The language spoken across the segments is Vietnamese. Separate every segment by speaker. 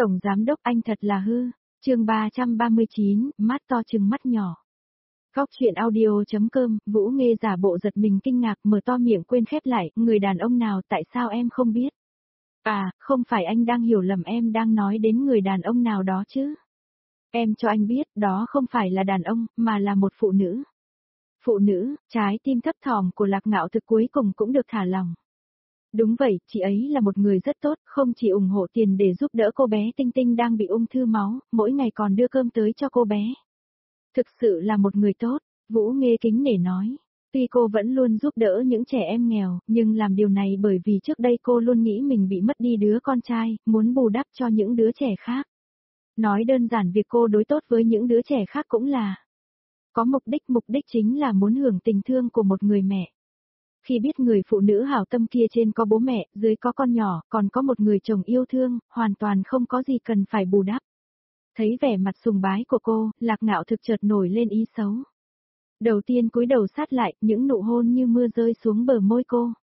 Speaker 1: Tổng giám đốc anh thật là hư. Chương 339, mắt to trừng mắt nhỏ. Góc truyện audio.com, Vũ Nghê giả bộ giật mình kinh ngạc mở to miệng quên khép lại, người đàn ông nào tại sao em không biết? À, không phải anh đang hiểu lầm em đang nói đến người đàn ông nào đó chứ? Em cho anh biết đó không phải là đàn ông, mà là một phụ nữ. Phụ nữ, trái tim thấp thỏm của Lạc Ngạo Thực cuối cùng cũng được thả lỏng. Đúng vậy, chị ấy là một người rất tốt, không chỉ ủng hộ tiền để giúp đỡ cô bé Tinh Tinh đang bị ung thư máu, mỗi ngày còn đưa cơm tới cho cô bé. Thực sự là một người tốt, Vũ Nghê kính nể nói. Tuy cô vẫn luôn giúp đỡ những trẻ em nghèo, nhưng làm điều này bởi vì trước đây cô luôn nghĩ mình bị mất đi đứa con trai, muốn bù đắp cho những đứa trẻ khác. Nói đơn giản việc cô đối tốt với những đứa trẻ khác cũng là có mục đích chính là muốn hưởng tình thương của một người mẹ. Khi biết người phụ nữ hảo tâm kia trên có bố mẹ, dưới có con nhỏ, còn có một người chồng yêu thương, hoàn toàn không có gì cần phải bù đắp. Thấy vẻ mặt sùng bái của cô, Lạc Ngạo Thực chợt nổi lên ý xấu. Đầu tiên cúi đầu sát lại, những nụ hôn như mưa rơi xuống bờ môi cô.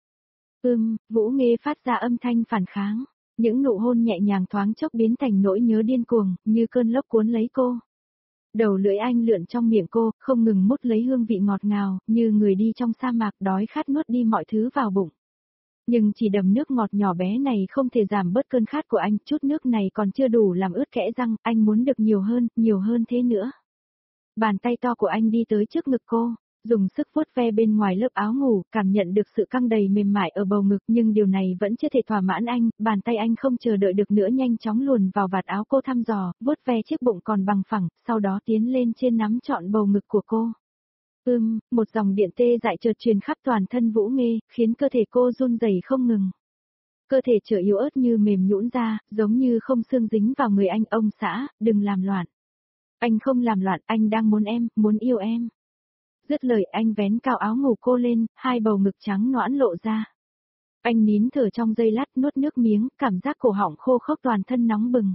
Speaker 1: Vũ Nghê phát ra âm thanh phản kháng. Những nụ hôn nhẹ nhàng thoáng chốc biến thành nỗi nhớ điên cuồng, như cơn lốc cuốn lấy cô. Đầu lưỡi anh lượn trong miệng cô, không ngừng mút lấy hương vị ngọt ngào, như người đi trong sa mạc đói khát nuốt đi mọi thứ vào bụng. Nhưng chỉ đầm nước ngọt nhỏ bé này không thể giảm bớt cơn khát của anh, chút nước này còn chưa đủ làm ướt kẽ răng, anh muốn được nhiều hơn thế nữa. Bàn tay to của anh đi tới trước ngực cô, dùng sức vuốt ve bên ngoài lớp áo ngủ, cảm nhận được sự căng đầy mềm mại ở bầu ngực, nhưng điều này vẫn chưa thể thỏa mãn anh, bàn tay anh không chờ đợi được nữa nhanh chóng luồn vào vạt áo cô thăm dò, vuốt ve chiếc bụng còn bằng phẳng, sau đó tiến lên trên nắm trọn bầu ngực của cô. Một dòng điện tê dại chợt truyền khắp toàn thân Vũ Nghê, khiến cơ thể cô run rẩy không ngừng. Cơ thể trở yếu ớt như mềm nhũn ra, giống như không xương dính vào người anh. Ông xã, đừng làm loạn. Anh không làm loạn, anh đang muốn em, muốn yêu em. Dứt lời anh vén cao áo ngủ cô lên, hai bầu ngực trắng nõn lộ ra. Anh nín thở trong giây lát nuốt nước miếng, cảm giác cổ họng khô khốc toàn thân nóng bừng.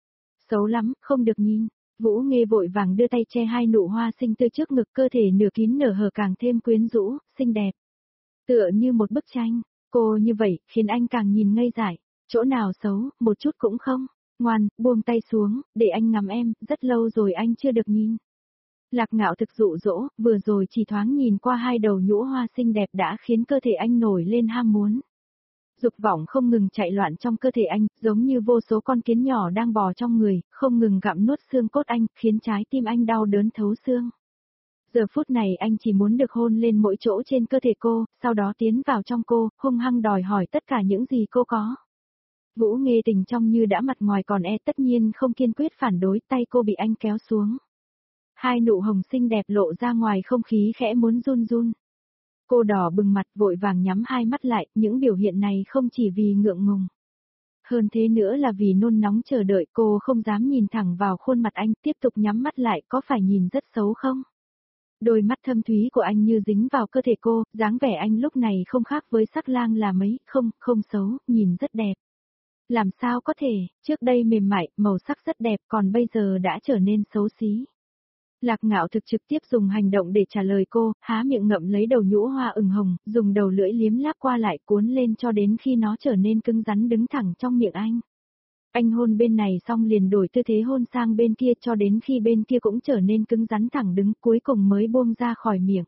Speaker 1: Xấu lắm, không được nhìn. Vũ Nghê vội vàng đưa tay che hai nụ hoa xinh tươi trước ngực, cơ thể nửa kín nửa hở càng thêm quyến rũ, xinh đẹp. Tựa như một bức tranh, cô như vậy, khiến anh càng nhìn ngây dại. Chỗ nào xấu, một chút cũng không. Ngoan, buông tay xuống, để anh ngắm em, rất lâu rồi anh chưa được nhìn. Lạc Ngạo Thực dụ dỗ, vừa rồi chỉ thoáng nhìn qua hai đầu nhũ hoa xinh đẹp đã khiến cơ thể anh nổi lên ham muốn. Dục vọng không ngừng chạy loạn trong cơ thể anh, giống như vô số con kiến nhỏ đang bò trong người, không ngừng gặm nuốt xương cốt anh, khiến trái tim anh đau đớn thấu xương. Giờ phút này anh chỉ muốn được hôn lên mỗi chỗ trên cơ thể cô, sau đó tiến vào trong cô, hung hăng đòi hỏi tất cả những gì cô có. Vũ Nghê tình trong như đã mặt ngoài còn tất nhiên không kiên quyết phản đối, tay cô bị anh kéo xuống. Hai nụ hồng xinh đẹp lộ ra ngoài không khí khẽ muốn run run. Cô đỏ bừng mặt vội vàng nhắm hai mắt lại, những biểu hiện này không chỉ vì ngượng ngùng. Hơn thế nữa là vì nôn nóng chờ đợi, cô không dám nhìn thẳng vào khuôn mặt anh, tiếp tục nhắm mắt lại, có phải nhìn rất xấu không? Đôi mắt thâm thúy của anh như dính vào cơ thể cô, dáng vẻ anh lúc này không khác với sắc lang là mấy, không xấu, nhìn rất đẹp. Làm sao có thể, trước đây mềm mại, màu sắc rất đẹp, còn bây giờ đã trở nên xấu xí. Lạc Ngạo Thực trực tiếp dùng hành động để trả lời cô, há miệng ngậm lấy đầu nhũ hoa ửng hồng, dùng đầu lưỡi liếm láp qua lại cuốn lên cho đến khi nó trở nên cứng rắn đứng thẳng trong miệng anh. Anh hôn bên này xong liền đổi tư thế hôn sang bên kia cho đến khi bên kia cũng trở nên cứng rắn thẳng đứng, cuối cùng mới buông ra khỏi miệng.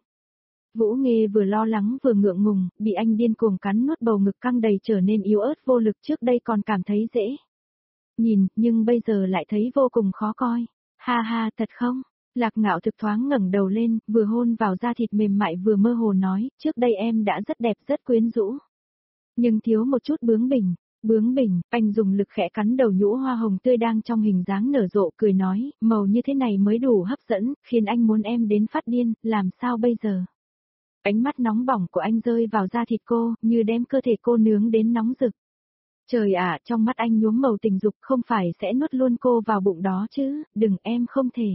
Speaker 1: Vũ Nghê vừa lo lắng vừa ngượng ngùng, bị anh điên cuồng cắn nuốt bầu ngực căng đầy trở nên yếu ớt vô lực, trước đây còn cảm thấy dễ nhìn, nhưng bây giờ lại thấy vô cùng khó coi. Ha ha, thật không? Lạc Ngạo Thực thoáng ngẩng đầu lên, vừa hôn vào da thịt mềm mại vừa mơ hồ nói, trước đây em đã rất đẹp rất quyến rũ. Nhưng thiếu một chút bướng bỉnh, anh dùng lực khẽ cắn đầu nhũ hoa hồng tươi đang trong hình dáng nở rộ cười nói, màu như thế này mới đủ hấp dẫn, khiến anh muốn em đến phát điên, làm sao bây giờ? Ánh mắt nóng bỏng của anh rơi vào da thịt cô, như đem cơ thể cô nướng đến nóng rực. Trời ạ, trong mắt anh nhuốm màu tình dục, không phải sẽ nuốt luôn cô vào bụng đó chứ, đừng, em không thể.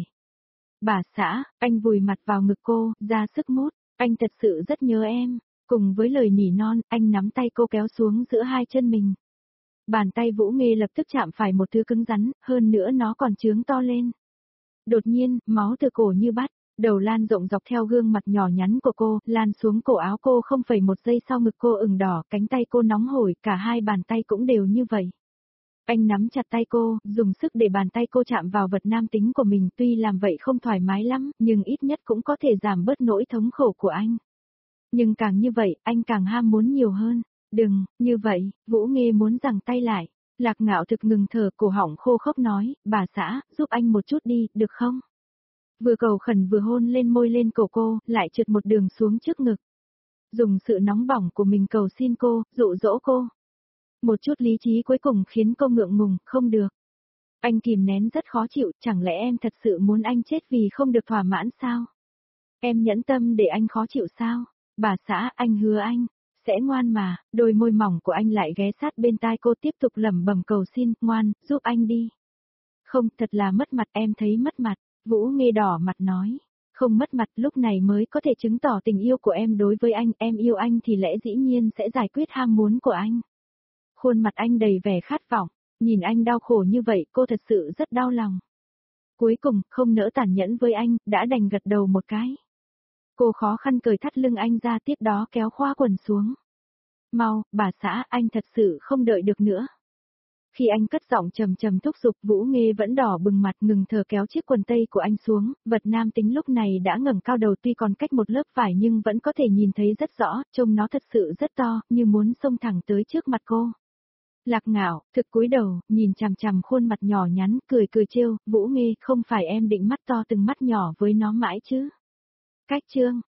Speaker 1: Bà xã, anh vùi mặt vào ngực cô, ra sức mút, anh thật sự rất nhớ em. Cùng với lời nỉ non, anh nắm tay cô kéo xuống giữa hai chân mình. Bàn tay Vũ Nghê lập tức chạm phải một thứ cứng rắn, hơn nữa nó còn trướng to lên. Đột nhiên, máu từ cổ như bắt, đầu lan rộng dọc theo gương mặt nhỏ nhắn của cô, lan xuống cổ áo cô, 0,1 giây sau ngực cô ửng đỏ, cánh tay cô nóng hổi, cả hai bàn tay cũng đều như vậy. Anh nắm chặt tay cô, dùng sức để bàn tay cô chạm vào vật nam tính của mình, tuy làm vậy không thoải mái lắm, nhưng ít nhất cũng có thể giảm bớt nỗi thống khổ của anh. Nhưng càng như vậy, anh càng ham muốn nhiều hơn. Đừng, như vậy, Vũ Nghê muốn giằng tay lại. Lạc Ngạo thực ngừng thở, cổ họng khô khốc nói, bà xã, giúp anh một chút đi, được không? Vừa cầu khẩn vừa hôn lên môi lên cổ cô, lại trượt một đường xuống trước ngực. Dùng sự nóng bỏng của mình cầu xin cô, dụ dỗ cô. Một chút lý trí cuối cùng khiến cô ngượng ngùng, không được. Anh kìm nén rất khó chịu, chẳng lẽ em thật sự muốn anh chết vì không được thỏa mãn sao? Em nhẫn tâm để anh khó chịu sao? Bà xã, anh hứa anh, sẽ ngoan mà, đôi môi mỏng của anh lại ghé sát bên tai cô tiếp tục lẩm bẩm cầu xin, ngoan, giúp anh đi. Không, thật là mất mặt, em thấy mất mặt. Vũ Nghê đỏ mặt nói, không mất mặt lúc này mới có thể chứng tỏ tình yêu của em đối với anh, em yêu anh thì lẽ dĩ nhiên sẽ giải quyết ham muốn của anh. Khuôn mặt anh đầy vẻ khát vọng, nhìn anh đau khổ như vậy cô thật sự rất đau lòng. Cuối cùng, không nỡ tàn nhẫn với anh, đã đành gật đầu một cái. Cô khó khăn cởi thắt lưng anh ra tiếp đó kéo khoa quần xuống. Mau, bà xã, anh thật sự không đợi được nữa. Khi anh cất giọng trầm trầm thúc giục, Vũ Nghê vẫn đỏ bừng mặt ngừng thở kéo chiếc quần tây của anh xuống, vật nam tính lúc này đã ngẩng cao đầu tuy còn cách một lớp vải nhưng vẫn có thể nhìn thấy rất rõ, trông nó thật sự rất to, như muốn xông thẳng tới trước mặt cô. Lạc Ngạo, thực cúi đầu, nhìn chằm chằm khuôn mặt nhỏ nhắn, cười cười trêu, Vũ Nghê, không phải em định mắt to từng mắt nhỏ với nó mãi chứ. Cách chương,